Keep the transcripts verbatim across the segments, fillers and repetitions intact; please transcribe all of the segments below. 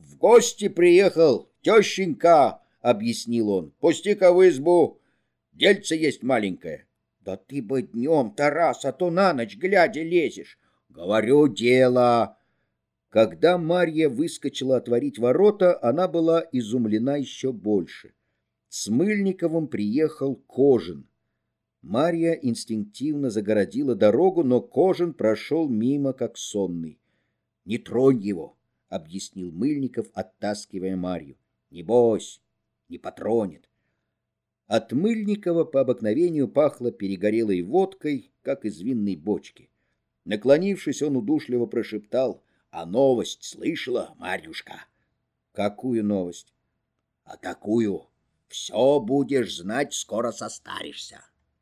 В гости приехал, тещенька, — объяснил он. — Пусти-ка в избу, дельце есть маленькое. — Да ты бы днем, Тарас, а то на ночь глядя лезешь. — Говорю, дело. Когда Марья выскочила отворить ворота, она была изумлена еще больше. С Мыльниковым приехал Кожин. Марья инстинктивно загородила дорогу, но Кожин прошел мимо, как сонный. — Не тронь его, — объяснил Мыльников, оттаскивая Марью. — Небось, не потронет. От Мыльникова по обыкновению пахло перегорелой водкой, как из винной бочки. Наклонившись, он удушливо прошептал: — А новость слышала, Марьюшка? — Какую новость? — А такую. Все будешь знать, скоро состаришься.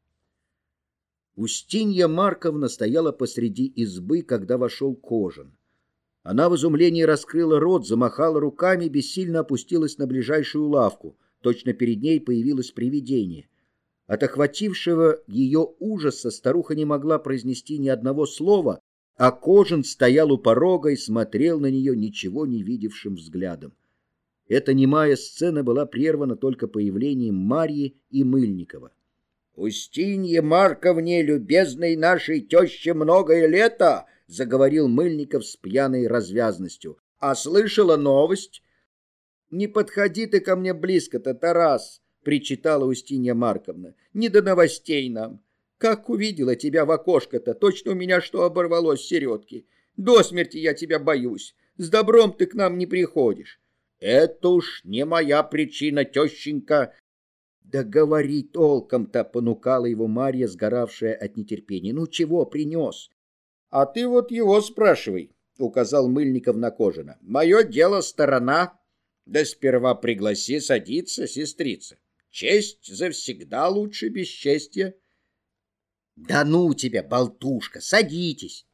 Устинья Марковна стояла посреди избы, когда вошел Кожин. Она в изумлении раскрыла рот, замахала руками, бессильно опустилась на ближайшую лавку. Точно перед ней появилось привидение. От охватившего ее ужаса старуха не могла произнести ни одного слова, а Кожин стоял у порога и смотрел на нее ничего не видевшим взглядом. Эта немая сцена была прервана только появлением Марьи и Мыльникова. — Устинье Марковне, любезной нашей теще, многое лето, — заговорил Мыльников с пьяной развязностью. — А слышала новость? — Не подходи ты ко мне близко-то, Тарас, — причитала Устинья Марковна. — Не до новостей нам. Как увидела тебя в окошко-то, точно у меня что оборвалось в середке. До смерти я тебя боюсь. С добром ты к нам не приходишь. — Это уж не моя причина, тещенька. — Да говори толком-то, — понукала его Марья, сгоравшая от нетерпения. — Ну, чего принес? — А ты вот его спрашивай, — указал Мыльников на Кожина. — Мое дело сторона. Да сперва пригласи садиться, сестрица. Честь завсегда лучше бесчестья. — Да ну тебя, болтушка, садитесь.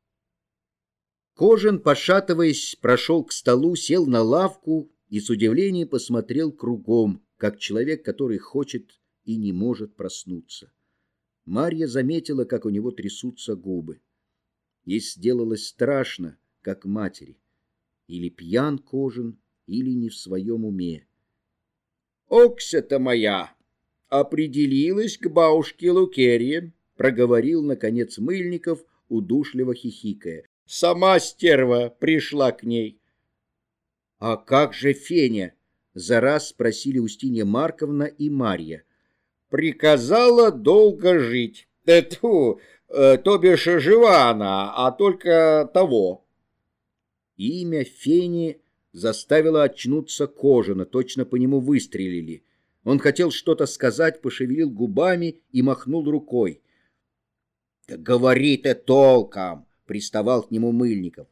Кожин, пошатываясь, прошел к столу, сел на лавку и с удивлением посмотрел кругом, как человек, который хочет и не может проснуться. Марья заметила, как у него трясутся губы. Ей сделалось страшно, как матери. Или пьян Кожин, или не в своем уме. — Окся-то моя определилась к бабушке Лукерье, — проговорил, наконец, Мыльников, удушливо хихикая. — Сама стерва пришла к ней. — А как же Феня? — за раз спросили Устинья Марковна и Марья. — Приказала долго жить. Тьфу, э, то бишь жива она, а только того. Имя Фени заставило очнуться Кожина, точно по нему выстрелили. Он хотел что-то сказать, пошевелил губами и махнул рукой. — Да говори ты толком! — приставал к нему Мыльников.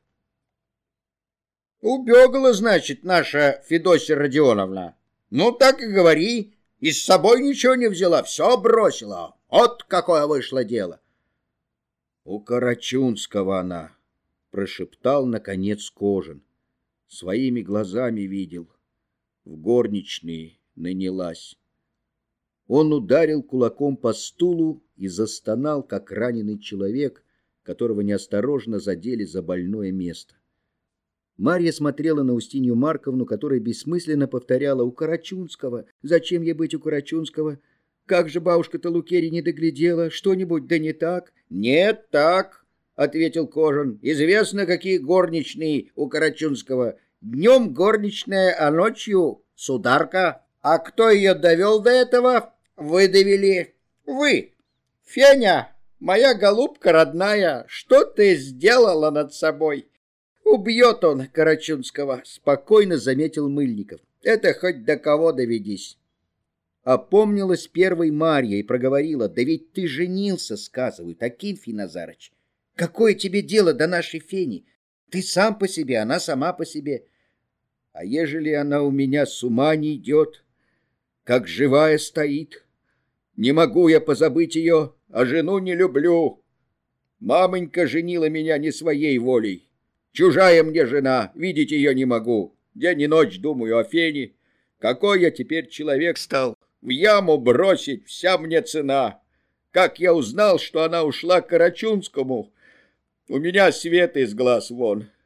— Убегала, значит, наша Федосья Родионовна. Ну, так и говори. И с собой ничего не взяла, все бросила. Вот какое вышло дело. — У Карачунского она, — прошептал, наконец, Кожин. Своими глазами видел. В горничные нанялась. Он ударил кулаком по стулу и застонал, как раненый человек, которого неосторожно задели за больное место. Марья смотрела на Устинью Марковну, которая бессмысленно повторяла: «У Карачунского! Зачем ей быть у Карачунского? Как же бабушка-то Лукерья не доглядела? Что-нибудь да не так?» «Нет, так», — ответил Кожин. «Известно, какие горничные у Карачунского. Днем горничная, а ночью сударка. А кто ее довел до этого? Вы довели. Вы. Феня, моя голубка родная, что ты сделала над собой?» «Убьет он Карачунского», — спокойно заметил Мыльников. «Это хоть до кого доведись». Опомнилась первой Марья и проговорила: «Да ведь ты женился, сказывают, Акинфий Назарыч. Какое тебе дело до нашей Фени? Ты сам по себе, она сама по себе. А ежели она у меня с ума не идет, как живая стоит? Не могу я позабыть ее, а жену не люблю. Мамонька женила меня не своей волей. Чужая мне жена, видеть ее не могу. День и ночь думаю о Фене. Какой я теперь человек стал? В яму бросить вся мне цена. Как я узнал, что она ушла к Карачунскому, у меня свет из глаз вон.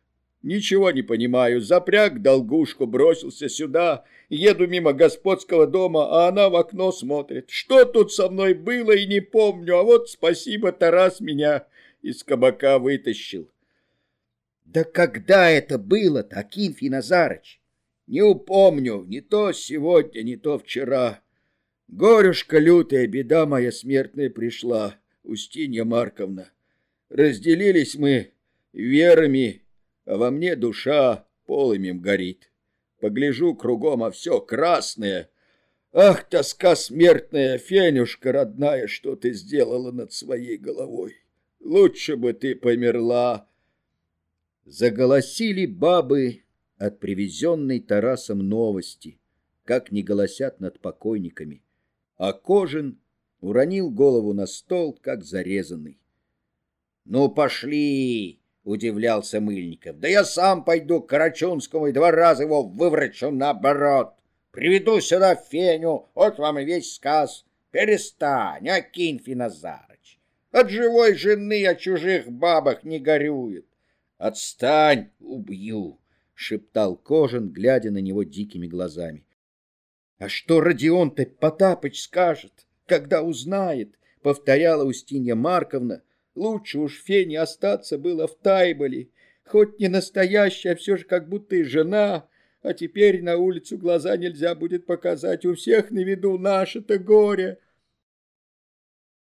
Ничего не понимаю. Запряг долгушку, бросился сюда. Еду мимо господского дома, а она в окно смотрит. Что тут со мной было, и не помню. А вот спасибо, Тарас меня из кабака вытащил. Да когда это было-то, Акинфий Назарыч? Не упомню, не то сегодня, не то вчера. Горюшка лютая, беда моя смертная пришла, Устинья Марковна. Разделились мы верами, а во мне душа полымем горит. Погляжу кругом, а все красное. Ах, тоска смертная, Фенюшка родная, что ты сделала над своей головой? Лучше бы ты померла. Заголосили бабы от привезенной Тарасом новости, как не голосят над покойниками. А Кожин уронил голову на стол, как зарезанный. — Ну, пошли! — удивлялся Мыльников. — Да я сам пойду к Карачунскому и два раза его выврачу наоборот. Приведу сюда Феню, вот вам и весь сказ. Перестань, Акинфий Назарыч. От живой жены, о чужих бабах не горюет. — Отстань, убью! — шептал Кожин, глядя на него дикими глазами. — А что Родион-то Потапыч скажет, когда узнает? — повторяла Устинья Марковна. Лучше уж Фене остаться было в Тайболе. Хоть не настоящая, а все же как будто и жена. А теперь на улицу глаза нельзя будет показать. У всех на виду наше-то горе.